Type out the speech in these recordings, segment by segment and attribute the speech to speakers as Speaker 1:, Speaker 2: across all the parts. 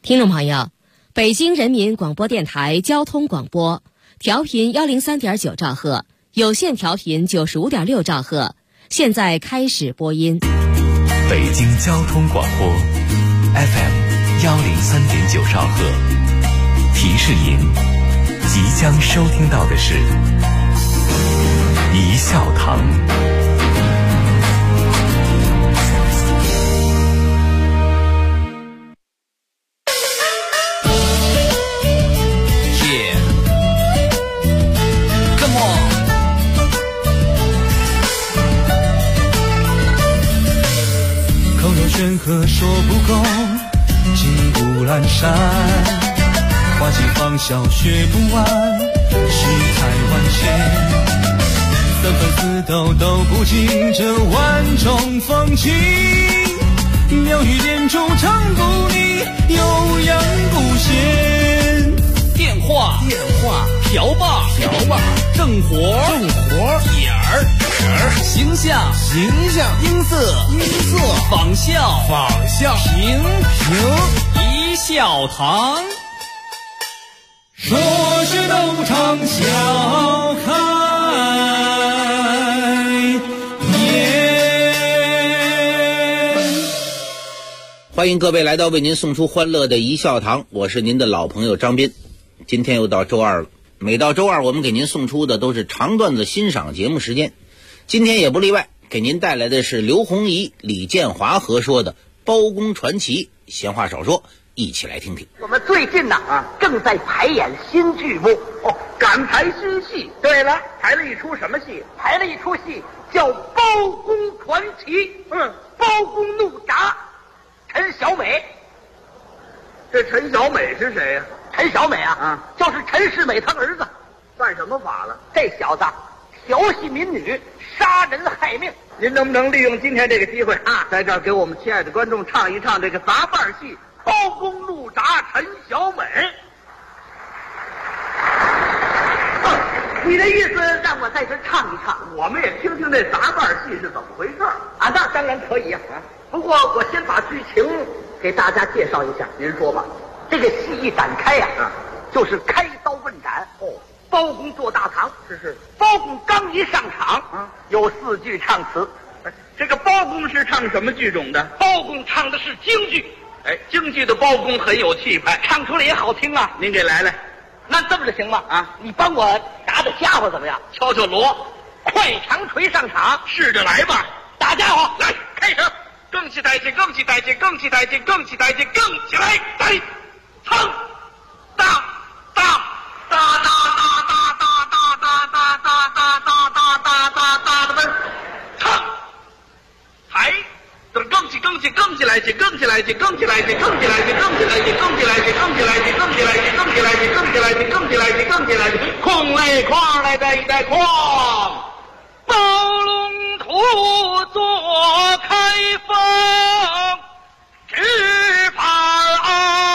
Speaker 1: 听众朋友，北京人民广播电台交通广播，调频103.9兆赫，有线调频95.6兆赫，现在开始播音。
Speaker 2: 北京交通广播 FM 103.9兆赫，提示您，即将收听到的是一笑堂。
Speaker 3: 山河说不够，金谷阑珊，花季芳笑学不完，世态万千，三分四斗都不尽这万种风情，妙语连珠唱不腻，悠扬不闲。
Speaker 4: 电话瓢把正活眼儿形象音色仿效评一笑堂，
Speaker 3: 说是东厂笑开颜。
Speaker 5: 欢迎各位来到为您送出欢乐的一笑堂，我是您的老朋友张斌。今天又到周二了，每到周二我们给您送出的都是长段子欣赏节目时间，今天也不例外，给您带来的是刘洪怡、李建华合说的包公传奇。闲话少说，一起来听听。
Speaker 6: 我们最近正在排演新剧目赶排新戏。对了，排了一出什么戏？排了一出戏叫《包公传奇》。包公怒铡，陈小美。这陈小美是谁呀？陈小美就是陈世美他儿子。犯什么法了？这小子调戏民女，杀人害命。您能不能利用今天这个机会在这儿给我们亲爱的观众唱一唱这个杂伴戏《包公怒铡陈小美》？你的意思让我在这唱一唱，我们也听听这杂伴戏是怎么回事那当然可以不过我先把剧情给大家介绍一下。您说吧。这个戏一展开就是开刀问斩。包公坐大堂，是。包公刚一上场有4句唱词。这个包公是唱什么剧种的？包公唱的是京剧。京剧的包公很有气派，唱出来也好听您给来。那这么着行吗？你帮我打打家伙怎么样？敲敲锣，快长锤上场，试着来吧。打家伙，来，开始。更起抬起，更起抬起，更起抬起，更起抬起，更起来，来，唱，大大大大大大大大大大大大大大大大的门，唱，抬，更起更起更起来起，更起来起，更起来起，更起来起，更起来起，更起来起，更起来起，更起来起，更起来起，更起来起，更起来起，更起来起，空来框来带一带框，包龙图做开封只怕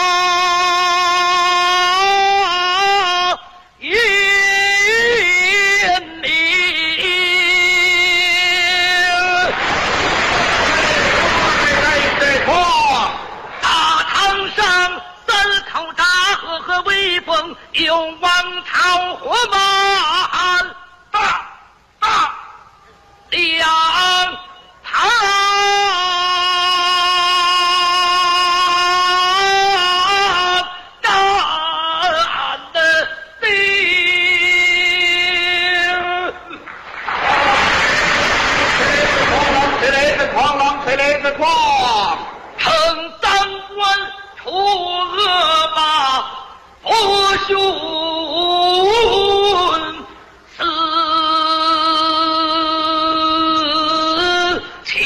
Speaker 6: 有王朝火满大两旁干的兵，谁来的狂狼，谁来的狂，称三关除恶霸，不兄此情，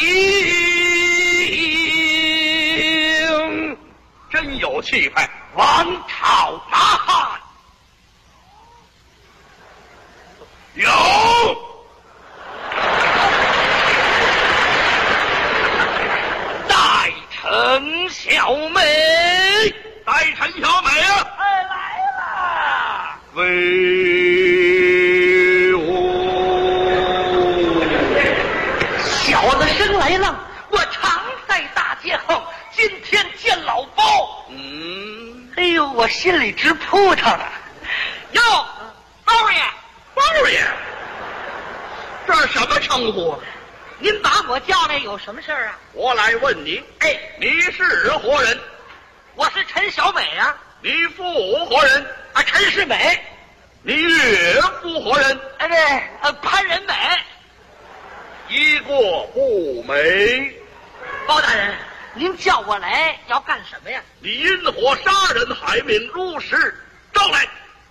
Speaker 6: 真有气派。王朝马汉有代陈小美，代陈小美来了，威武！小子生来浪，我常在大街横。今天见老包， 哎呦，我心里直扑腾啊！哟，包爷，
Speaker 7: 包爷，这是什么称呼啊？
Speaker 6: 您把我叫来有什么事儿啊？
Speaker 7: 我来问你，
Speaker 6: 哎，
Speaker 7: 你是何人？
Speaker 6: 我是陈小美啊。
Speaker 7: 你父何人？
Speaker 6: 啊，陈世美。
Speaker 7: 你岳父何人？
Speaker 6: 哎，这潘仁美。
Speaker 7: 一个不美。
Speaker 6: 包大人，您叫我来要干什么呀？
Speaker 7: 你因何杀人害命，如实招来。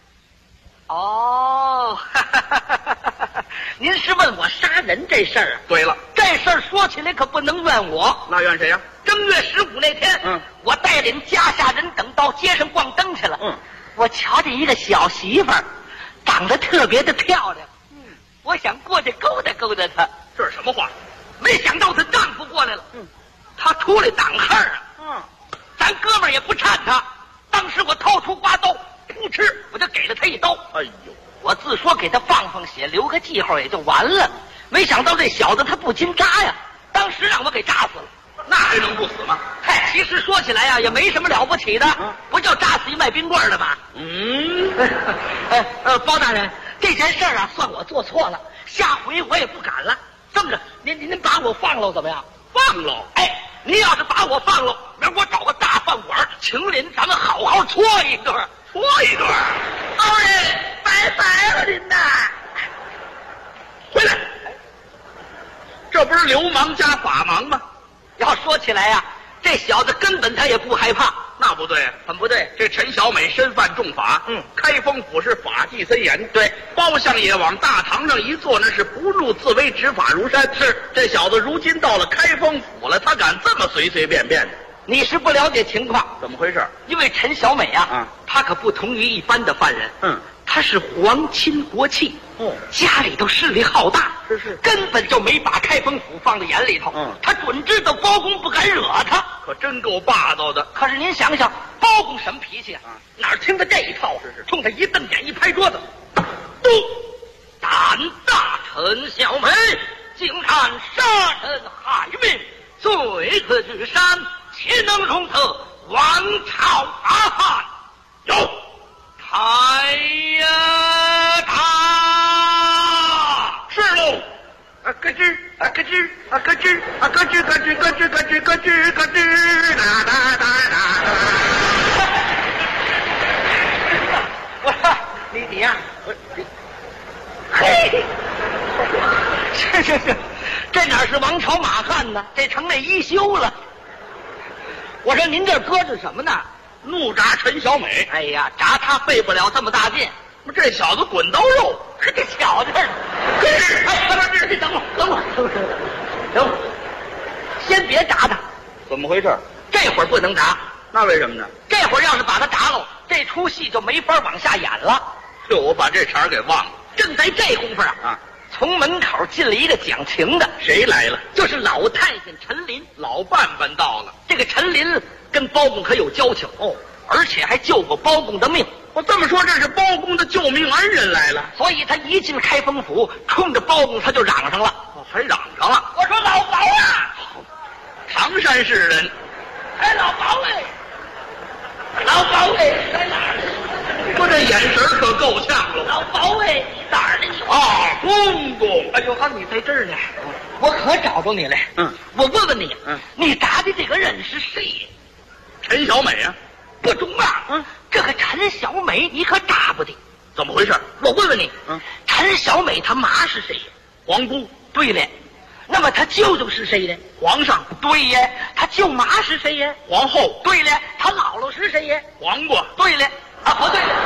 Speaker 6: 哦，您是问我杀人这事儿啊？
Speaker 7: 对了，
Speaker 6: 这事儿说起来可不能怨我。
Speaker 7: 那怨谁呀？
Speaker 6: 正月15那天，我带领家下人等到街上逛灯去了。我瞧见一个小媳妇儿，长得特别的漂亮。我想过去勾搭勾搭她。
Speaker 7: 这是什么话？
Speaker 6: 没想到她丈夫过来了。她出来挡横啊。咱哥们儿也不搀她。当时我掏出刮刀，噗嗤，我就给了她一刀。
Speaker 7: 哎呦，
Speaker 6: 我自说给她放血，留个记号也就完了。没想到这小子他不禁扎呀，当时让我给扎死了。
Speaker 7: 那还能不死吗？
Speaker 6: 嗨，其实说起来呀，也没什么了不起的，不就扎死一卖冰棍的吗？包大人，这件事儿啊，算我做错了，下回我也不敢了。这么着，您把我放了怎么样？
Speaker 7: 放了？
Speaker 6: 哎，您要是把我放了，明儿我找个大饭馆，请您咱们好好搓一顿。
Speaker 7: 搓一顿？
Speaker 6: 包人，拜拜了您呐！
Speaker 7: 回来，这不是流氓加法盲吗？
Speaker 6: 要说起来呀，这小子根本他也不害怕。
Speaker 7: 那不对，
Speaker 6: 很不对。
Speaker 7: 这陈小美身犯重法，开封府是法纪森严。
Speaker 6: 对，
Speaker 7: 包相爷往大堂上一坐，那是不入自为，执法如山。是，这小子如今到了开封府了，他敢这么随随便便的？
Speaker 6: 你是不了解情况。
Speaker 7: 怎么回事？
Speaker 6: 因为陈小美啊，她可不同于一般的犯人。他是皇亲国戚，家里头势力浩大，
Speaker 7: 是，
Speaker 6: 根本就没把开封府放在眼里头。他准知道包公不敢惹他，
Speaker 7: 可真够霸道的。
Speaker 6: 可是您想想，包公什么脾气啊？哪听他这一套？
Speaker 7: 是，
Speaker 6: 冲他一瞪眼，一拍桌子，都胆大陈小美，竟敢杀人害命，罪可治山，岂能容特王朝大汉？有。哎呀，他
Speaker 7: 是喽！咯吱咯吱咯吱咯吱咯吱咯吱咯吱咯吱咯吱，哒哒哒哒哒。
Speaker 6: 我说你呀，嘿，这哪是王朝马汉呢？这成那一休了。我说您这搁着什么呢？
Speaker 7: 怒铡陈小美。
Speaker 6: 哎呀，铡他费不了这么大劲。
Speaker 7: 这小子滚刀肉，
Speaker 6: 这巧劲儿。哎，等会儿，先别铡他。
Speaker 7: 怎么回事？
Speaker 6: 这会儿不能铡。
Speaker 7: 那为什么呢？
Speaker 6: 这会儿要是把他铡了，这出戏就没法往下演了。
Speaker 7: 我把这茬给忘了。
Speaker 6: 正在这功夫啊，从门口进了一个讲情的。
Speaker 7: 谁来了？
Speaker 6: 就是老太监陈琳。
Speaker 7: 老伴伴到了。
Speaker 6: 这个陈琳跟包公可有交情而且还救过包公的命。
Speaker 7: 我这么说，这是包公的救命恩人来了。
Speaker 6: 所以他一进开封府，冲着包公他就嚷上了。
Speaker 7: 还嚷上了。
Speaker 6: 我说老包啊，
Speaker 7: 唐山市人。
Speaker 6: 哎，老包哎，老包哎，在哪儿呢？
Speaker 7: 说这眼神可够呛了。
Speaker 6: 老包哎，你哪儿呢你？
Speaker 7: 公公。
Speaker 6: 哎呦，你在这儿呢，我可找着你了。我问问你，你铡的这个人是谁呀？
Speaker 7: 陈小美啊。
Speaker 6: 不中啊！这个陈小美你可铡不得。
Speaker 7: 怎么回事？
Speaker 6: 我问问你，陈小美她妈是谁呀？
Speaker 7: 皇姑。
Speaker 6: 对了，那么她舅舅是谁呢？
Speaker 7: 皇上。
Speaker 6: 对呀，她舅妈是谁呀？
Speaker 7: 皇后。
Speaker 6: 对了，她姥姥是谁呀？
Speaker 7: 黄瓜。
Speaker 6: 对了，不对了，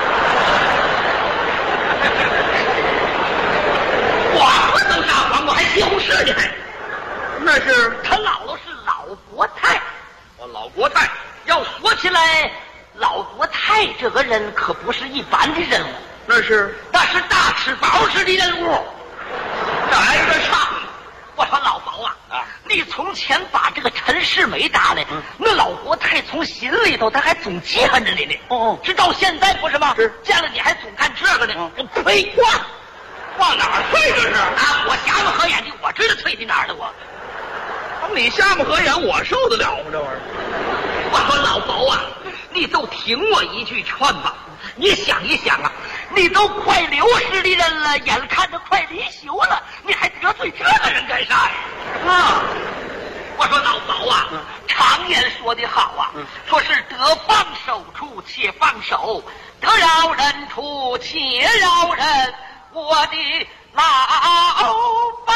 Speaker 6: 黄瓜能杀黄瓜，还西红柿呢？
Speaker 7: 那是
Speaker 6: 她姥姥是老国泰。
Speaker 7: 老国泰。
Speaker 6: 要说起来，老国泰这个人可不是一般的人物，那是大吃饱似的人物，这挨着唱。我说老包啊，你从前把这个陈世美打来，那老国泰从心里头他还总记恨着你呢。直到现在不是吗？是，见了你还总干这个呢。呸！
Speaker 7: 往哪儿退这是？
Speaker 6: 我瞎目合眼的，我知道退的哪儿了我。
Speaker 7: 你瞎目合眼，我受得了吗？这玩意儿。
Speaker 6: 我说老包啊， 你就听我一句劝吧。你想一想啊，你都快60的人了，眼看着快离休了，你还得罪这个人干啥呀？啊！我说老嫂啊，常言说得好啊，说是得放手处且放手，得饶人处且饶人。我的老宝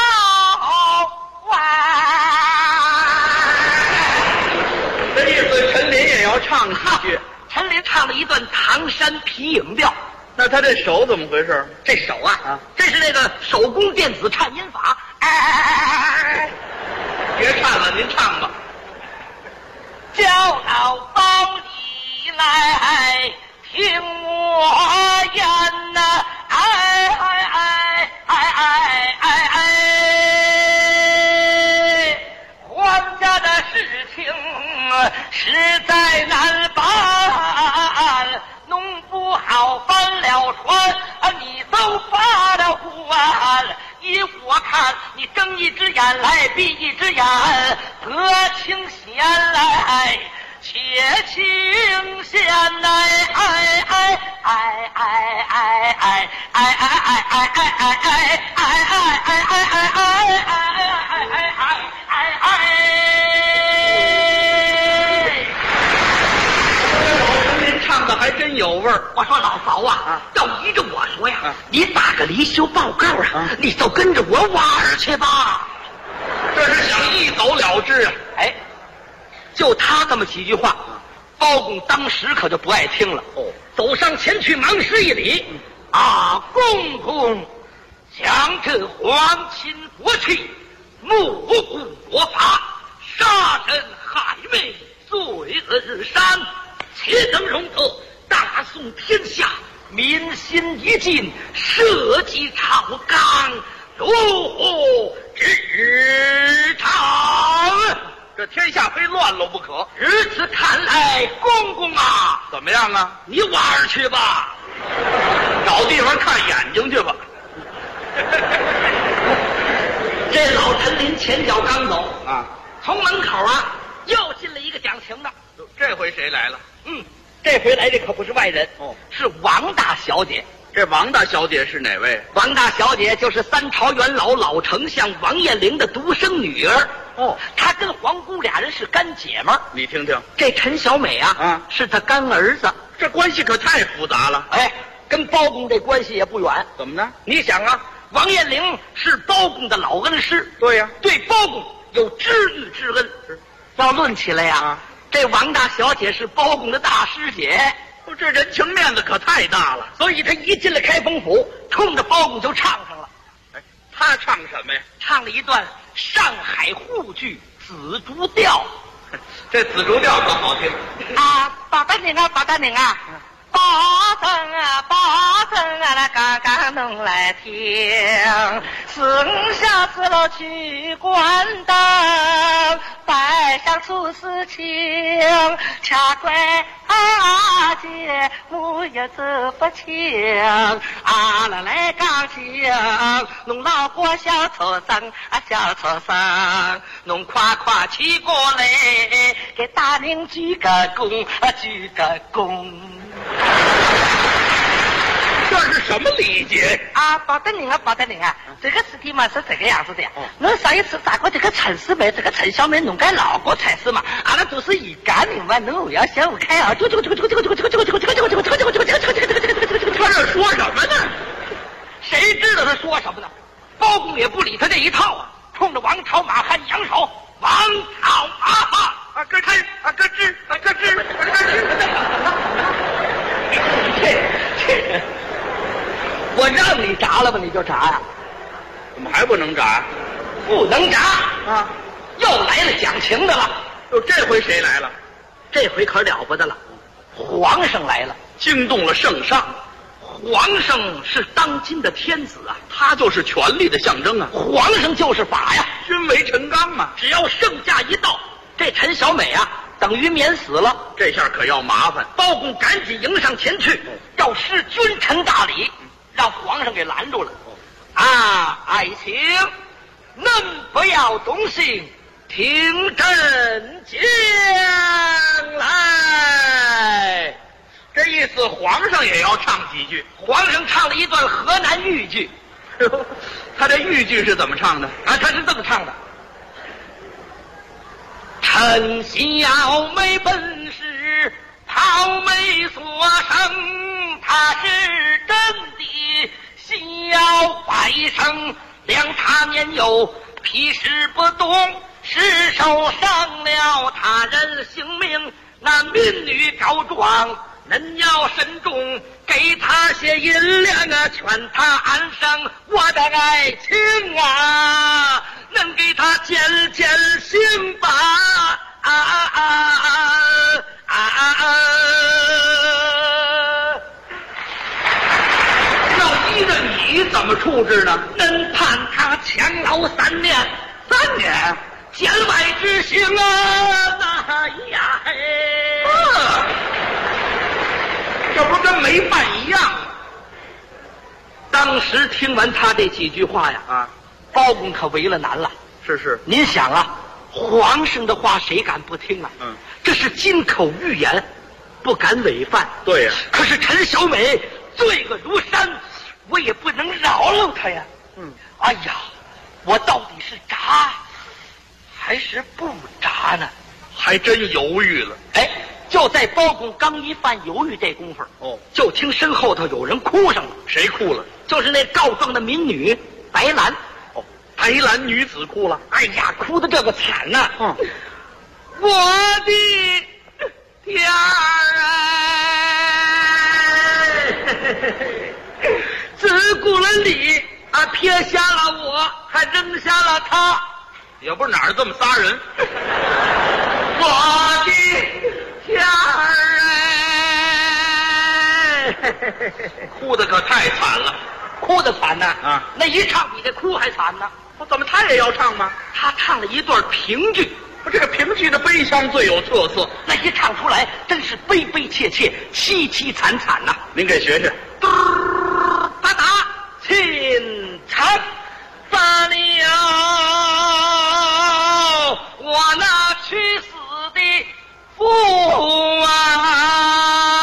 Speaker 7: 这意思陈琳也要唱几句。
Speaker 6: 陈琳唱了一段唐山皮影调。
Speaker 7: 那他这手怎么回事？
Speaker 6: 这手啊，这是那个手工电子颤音法。
Speaker 7: 别看了，您唱吧。
Speaker 6: 叫老包你来听我言呐，还家的事情实在难办，弄不好翻了船，你都发了欢。依我看，你睁一只眼来闭一只眼，得清闲来且清闲来，
Speaker 7: 您唱的还真有味儿。
Speaker 6: 我说老嫂啊，要依着我说呀，你打个离休报告啊，你就跟着我玩去吧。
Speaker 7: 这是想一走了之啊！
Speaker 6: 哎，就他这么几句话，包公当时可就不爱听了。走上前去，忙施一礼：“公公，将这皇亲国戚、目无国法、杀人害命、罪恶日山，且等容得大宋天下民心一尽，社稷朝纲，如何治常？
Speaker 7: 这天下非乱了不可。
Speaker 6: 如此看来，公公啊，
Speaker 7: 怎么样啊？
Speaker 6: 你玩去吧，
Speaker 7: 找地方看眼睛去吧。
Speaker 6: 这老陈林前脚刚走
Speaker 7: 啊，
Speaker 6: 从门口啊又进了一个讲情的。
Speaker 7: 这回谁来了？
Speaker 6: 这回来的可不是外人是王大小姐。
Speaker 7: 这王大小姐是哪位？
Speaker 6: 王大小姐就是三朝元老老丞相王彦龄的独生女儿。她跟皇姑俩人是干姐们儿。
Speaker 7: 你听听，
Speaker 6: 这陈小美啊，是她干儿子。
Speaker 7: 这关系可太复杂了。
Speaker 6: 哎，跟包公这关系也不远。
Speaker 7: 怎么呢？
Speaker 6: 你想啊，王彦龄是包公的老恩师，
Speaker 7: 对呀，
Speaker 6: 对包公有知遇之恩。要论起来呀，这王大小姐是包公的大师姐。
Speaker 7: 这人情面子可太大了，
Speaker 6: 所以他一进了开封府，冲着包公就唱上了。
Speaker 7: 他唱什么呀？
Speaker 6: 唱了一段上海沪剧《紫竹调》。
Speaker 7: 这紫竹调可好听
Speaker 6: 八大岭啊，八大岭啊，八声啊，那刚刚弄来听，剩下子了去关灯，摆上出事情，恰怪姐我也走不清，来钢琴，弄老婆小畜生小畜生，弄夸夸起过来，给大人鞠个躬鞠个躬。
Speaker 7: 这是什么礼节
Speaker 6: 包大人啊，这个事情嘛是这个样子的呀。我上一次找过这个陈四妹，这个陈小妹弄个老过才是嘛，那都是一干的嘛，我要想不开啊，他这说什么呢？谁知道他说什么呢？包公也不理他这一套啊，冲着王朝马汉扬手，王朝马汉咯吱咯吱咯吱咯吱。我让你炸了吧，你就炸呀？
Speaker 7: 怎么还不能炸？
Speaker 6: 不能炸又来了讲情的了。
Speaker 7: 这回谁来了？
Speaker 6: 这回可了不得了，皇上来了，
Speaker 7: 惊动了圣上。
Speaker 6: 皇上是当今的天子啊，
Speaker 7: 他就是权力的象征啊。
Speaker 6: 皇上就是法呀，
Speaker 7: 君为臣纲嘛。
Speaker 6: 只要圣驾一到，这陈小美啊等于免死了。
Speaker 7: 这下可要麻烦。
Speaker 6: 包公赶紧迎上前去，要施君臣大礼，让皇上给拦住了。爱卿，恁不要动心，听朕讲来。
Speaker 7: 次皇上也要唱几句。
Speaker 6: 皇上唱了一段河南豫剧，
Speaker 7: 他这豫剧是怎么唱的？
Speaker 6: 啊，他是这么唱的：陈小梅本是桃梅所生，她是真的小百生，两他年幼，皮实不动，失手伤了他人性命。那民女告状，恁要慎重，给他些银两啊，劝他安生我的爱情啊，能给他减减刑吧？
Speaker 7: 要依着你怎么处置呢？
Speaker 6: 恁判他强牢3年，3年监外执行啊！那呀嘿，
Speaker 7: 这不跟没办一样吗？
Speaker 6: 当时听完他这几句话呀，包公可为了难了。
Speaker 7: 是，
Speaker 6: 您想啊，皇上的话谁敢不听啊？这是金口玉言，不敢违犯。
Speaker 7: 对呀。
Speaker 6: 可是陈小美罪恶如山，我也不能饶了他呀。哎呀，我到底是铡还是不铡呢？
Speaker 7: 还真犹豫了。
Speaker 6: 哎，就在包公刚一犯犹豫这功夫，就听身后头有人哭上了。
Speaker 7: 谁哭了？
Speaker 6: 就是那告状的民女白兰。
Speaker 7: 白兰女子哭了。
Speaker 6: 哎呀，哭的这个惨呐！我的天儿哎，只顾了你啊，撇下了我，还扔下了他，
Speaker 7: 也不是哪儿这么仨人。
Speaker 6: 我的天儿哎，
Speaker 7: 哭的可太惨了。
Speaker 6: 哭的惨呐！那一唱比这哭还惨呢。
Speaker 7: 怎么他也要唱吗？
Speaker 6: 他唱了一段评剧。
Speaker 7: 这个评剧的悲腔最有特色，
Speaker 6: 那一唱出来真是悲悲切切，凄凄惨惨呐！
Speaker 7: 您给学学。
Speaker 6: 哒哒，秦惨罢了，我那去死的父啊！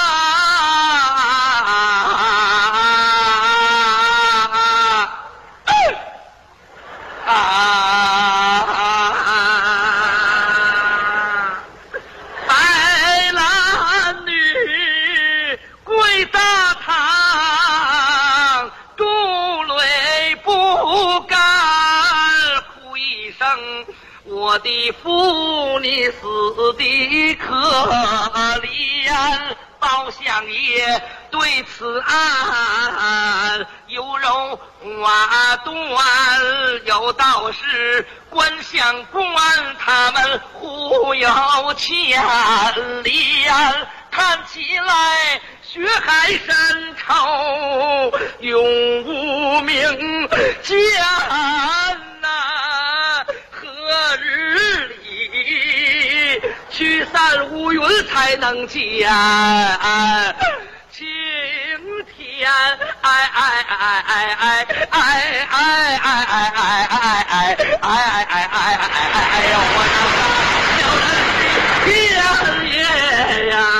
Speaker 6: 白兰女跪大堂，珠泪不干，哭一声，我的父你死的可怜，包相爷对此案有容断，有道是官相官他们互有牵连，看起来血海深仇永无名间呐，何日里聚散无云才能见晴天？哎呦我的天爷呀！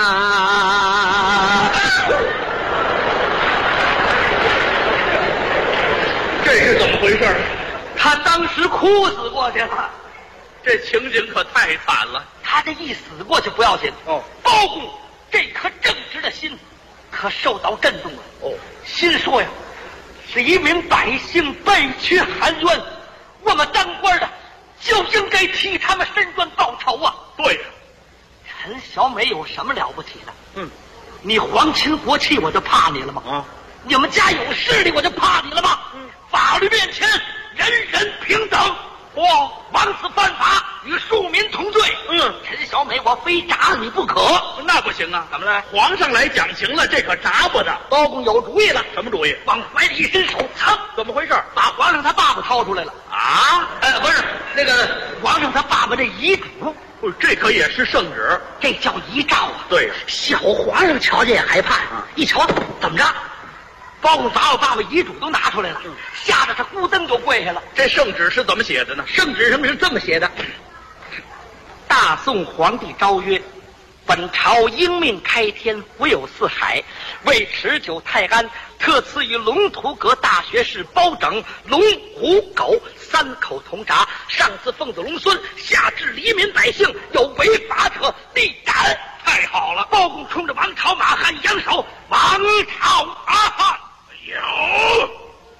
Speaker 7: 这是怎么回事？
Speaker 6: 他当时哭死过去了。
Speaker 7: 这情景可太惨了。
Speaker 6: 他这一死过去不要紧，包公这颗正直的心可受到震动了。心说呀，是一名百姓被屈含冤，我们当官的就应该替他们伸冤报仇啊！
Speaker 7: 对呀，
Speaker 6: 陈小美有什么了不起的？你皇亲国戚我就怕你了吗？你们家有势力我就怕你了吗？法律面前人人平等。枉此犯法，与庶民同罪。陈小美，我非铡你不可。
Speaker 7: 那不行啊！怎么了？皇上来讲情了，这可铡不得。
Speaker 6: 包公有主意了。
Speaker 7: 什么主意？
Speaker 6: 往怀里一伸手，噌！
Speaker 7: 怎么回事？
Speaker 6: 把皇上他爸爸掏出来了。不是那个皇上他爸爸这遗嘱。
Speaker 7: 这可也是圣旨，
Speaker 6: 这叫遗诏啊。
Speaker 7: 对呀，
Speaker 6: 小皇上瞧见也害怕，一瞧怎么着？包公把我爸爸遗嘱都拿出来了，吓得他咕噔就跪下了。
Speaker 7: 这圣旨是怎么写的呢？
Speaker 6: 圣旨上面是这么写的：大宋皇帝诏曰， 本朝英命开天，福有四海，为持久泰安，特赐予龙图阁大学士包拯、龙虎狗3口铜铡，上自奉子龙孙，下至黎民百姓，有违法者立斩。太好了！包公冲着王朝马汉扬手，王朝马汉有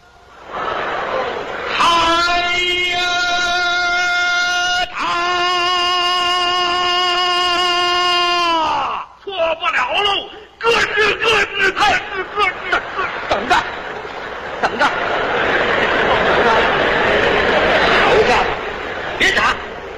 Speaker 6: 太呀他，错不了喽！咯吱咯吱，太是咯吱，等着，等着，瞅着，别打，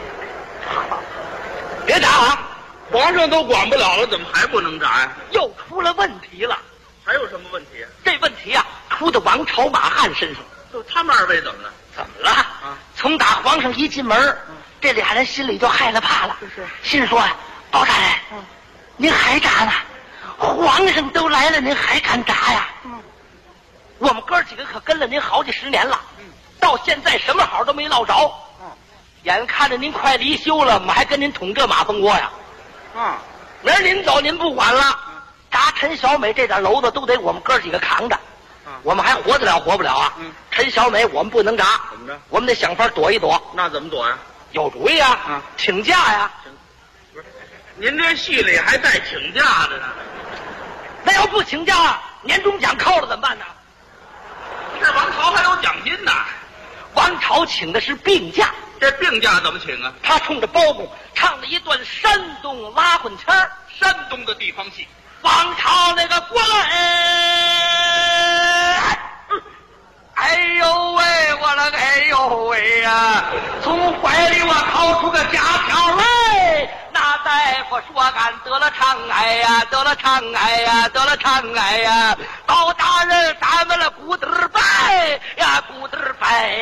Speaker 6: 别打啊！皇上都管不了了，怎么还不能打呀？又出了问题了。还有什么问题？这问题啊，出到王朝马汉身上。就他们2位怎么了？怎么了？啊！从打皇上一进门，这俩人心里就害了怕了。是。心说呀，包大人，您还打呢？皇上都来了，您还敢打呀？我们哥几个可跟了您好几10年了，到现在什么好都没落着。眼看着您快离休了，我们还跟您捅这马蜂窝呀？明儿您走，您不管了，打陈小美这点篓子都得我们哥几个扛着，我们还活得了活不了啊？陈小美我们不能打，怎么着？我们得想法躲一躲。那怎么躲呀？有主意啊！请假呀！不是，您这戏里还带请假的呢？那要不请假，年终奖扣了怎么办呢？这王朝还有奖金呢。王朝请的是病假。这病假怎么请啊？他冲着包公唱了一段山东拉混腔儿，山东的地方戏。王朝那个官，哎呦喂，我那个哎呦喂呀！从怀里我掏出个假条来，那大夫说俺得了肠癌呀，得了肠癌呀，得了肠癌呀！包大人，咱们了鼓嘚拜呀，鼓嘚拜。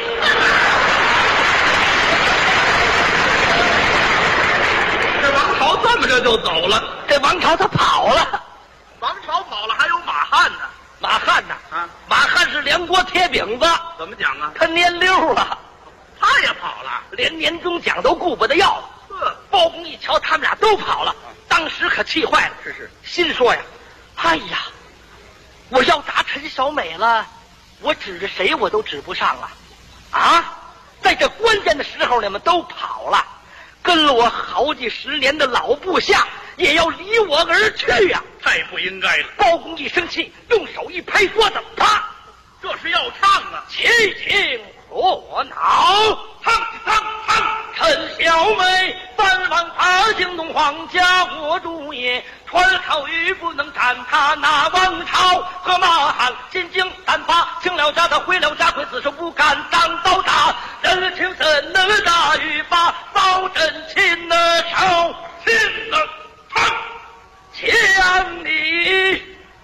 Speaker 6: 这王朝这么着就走了，这王朝他跑了，王朝跑了，还有马汉呢。马汉呢？啊，马汉是梁国铁饼子。怎么讲啊？他年溜了，他也跑了，连年终奖都顾不得要了。包公一瞧他们俩都跑了，当时可气坏了。是，心说呀，哎呀，我要打陈小美了，我指着谁我都指不上了。啊，在这关键的时候你们都跑了。跟了我好几10年的老部下也要离我而去呀！太不应该了！包公一生气，用手一拍桌子，啪！这是要唱啊！齐情火恼，唱唱唱！陈小美翻王他惊动皇家国主也，传口语不能斩他那王朝和马汉进京单发，请了家他回了家亏自首不敢当刀打，人情怎能大于把包拯亲了手，亲了唱，将你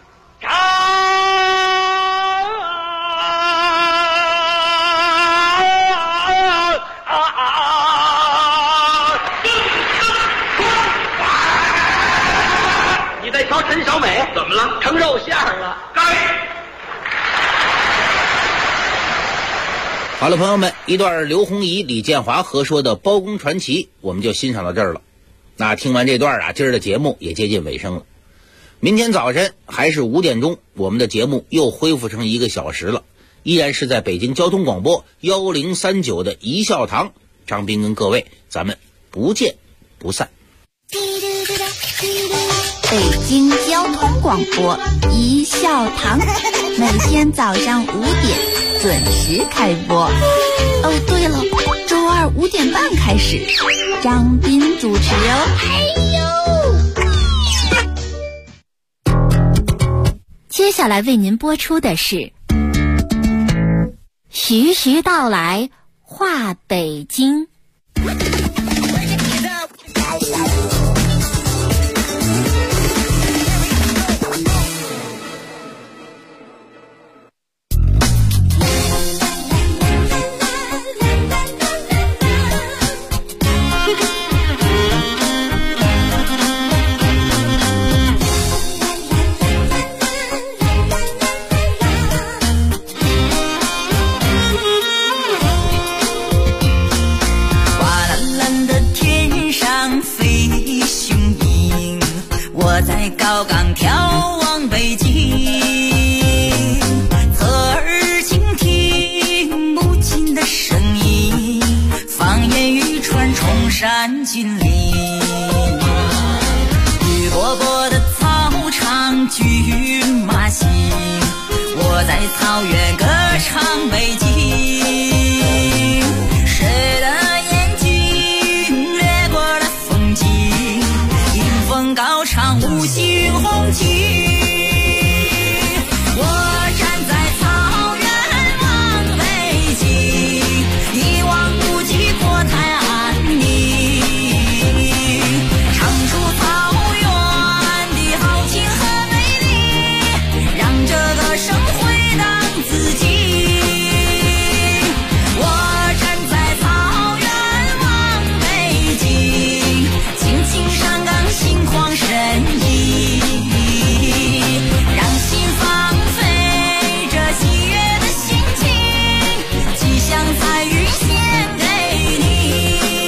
Speaker 6: 你再瞧陈小美怎么了？成肉馅了，该。
Speaker 5: 好了，朋友们，一段刘洪仪、李建华合说的包公传奇我们就欣赏到这儿了。那听完这段啊，今儿的节目也接近尾声了。明天早晨还是5点钟，我们的节目又恢复成1个小时了，依然是在北京交通广播1039的一笑堂，张斌跟各位咱们不见不散。
Speaker 8: 北京交通广播一笑堂，每天早上5点准时开播。哦，对了，周2 5点半开始，张斌主持哦。接下来为您播出的是徐徐道来话北京。
Speaker 9: 我在高岗眺望北京，侧耳倾听母亲的声音，方言语传崇山峻岭。绿波波的草场骏马行，我在草原歌唱北京。谁的眼睛掠过了风景，迎风高唱五星红旗。我站在草原望北京，一望无际国泰安宁，唱出草原的豪情和美丽，让这个生回荡自己。我站在草原望北京，轻轻上岗心旷神怡，让心放飞这喜悦的心情，吉祥彩云献给你。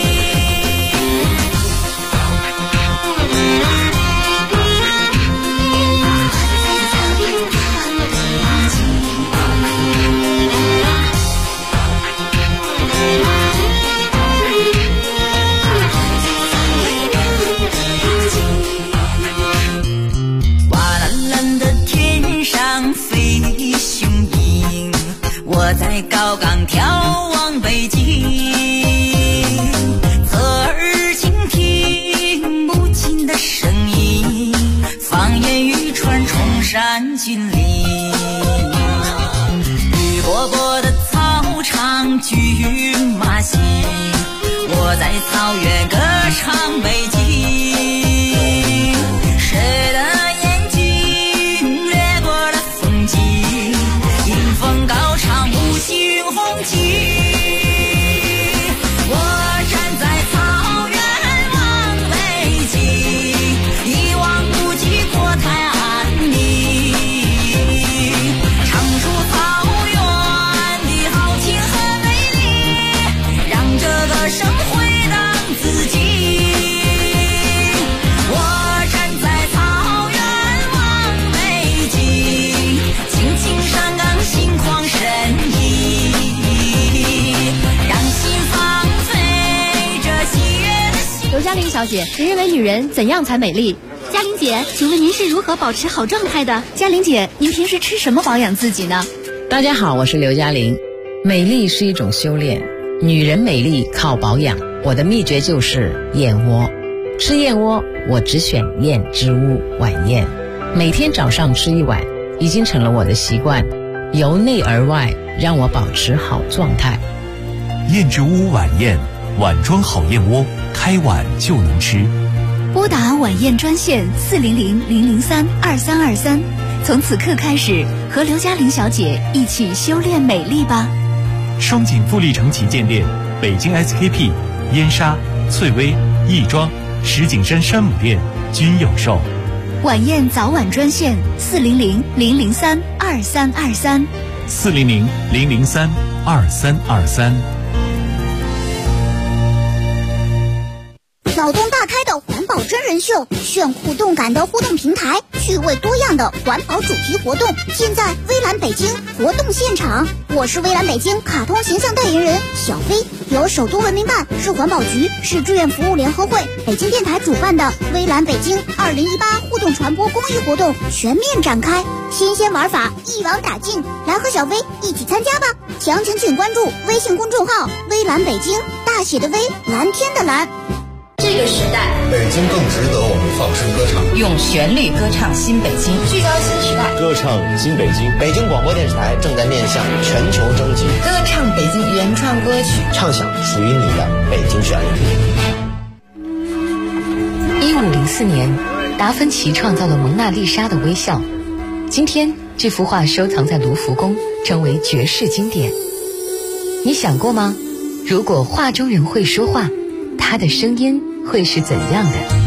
Speaker 9: 瓦蓝蓝的天上飞雄鹰，我在高岗眺望北京，侧耳倾听母亲的声音，方言语传崇山峻岭。绿波波的草场骏马行，我在草原歌唱北京。谁的眼睛掠过了风景，迎风高唱五星红旗。我站在草原望北京，一望无际国泰安宁，唱出草原的豪情和美丽，让这个生回荡自己。我站在草原望北京，轻轻上岗心旷神怡，让心放飞这喜悦的心。
Speaker 10: 刘嘉玲小姐，您认为女人怎样才美丽？
Speaker 8: 嘉玲姐，请问您是如何保持好状态的？嘉玲姐，您平时吃什么保养自己呢？
Speaker 11: 大家好，我是刘嘉玲。美丽是一种修炼，女人美丽靠保养。我的秘诀就是燕窝。吃燕窝，我只选燕之屋晚宴，每天早上吃一碗，已经成了我的习惯，由内而外让我保持好状态。
Speaker 2: 燕之屋晚宴，碗装好燕窝，开碗就能吃。
Speaker 8: 拨打晚宴专线400-003-2323，从此刻开始和刘嘉玲小姐一起修炼美丽吧。
Speaker 2: 双井富力城旗舰店、北京 SKP、燕莎、翠微、亦庄、石景山山姆店均有售。
Speaker 8: 晚宴早晚专线400-003-2323。
Speaker 2: 400-003-2323。
Speaker 12: 脑洞大开的环保真人秀，炫酷动感的互动平台，趣味多样的环保主题活动，现在微蓝北京活动现场。我是微蓝北京卡通形象代言人小飞，由首都文明办、市环保局、市志愿服务联合会、北京电台主办的微蓝北京2018互动传播公益活动全面展开，新鲜玩法一网打尽，来和小飞一起参加吧！详情请关注微信公众号微蓝北京，大写的微，蓝天的蓝。
Speaker 13: 这个时代，
Speaker 14: 北京更值得我们放声歌唱，
Speaker 13: 用旋律歌唱新北京，聚焦新时代，
Speaker 15: 歌唱新北京。
Speaker 16: 北京广播电视台正在面向全球征集，
Speaker 13: 歌唱北京原创歌曲，
Speaker 16: 唱响属于你的北京旋律。
Speaker 17: 1504年，达芬奇创造了蒙娜丽莎的微笑，今天这幅画收藏在卢浮宫，成为绝世经典。你想过吗？如果画中人会说话，他的声音会是怎样的？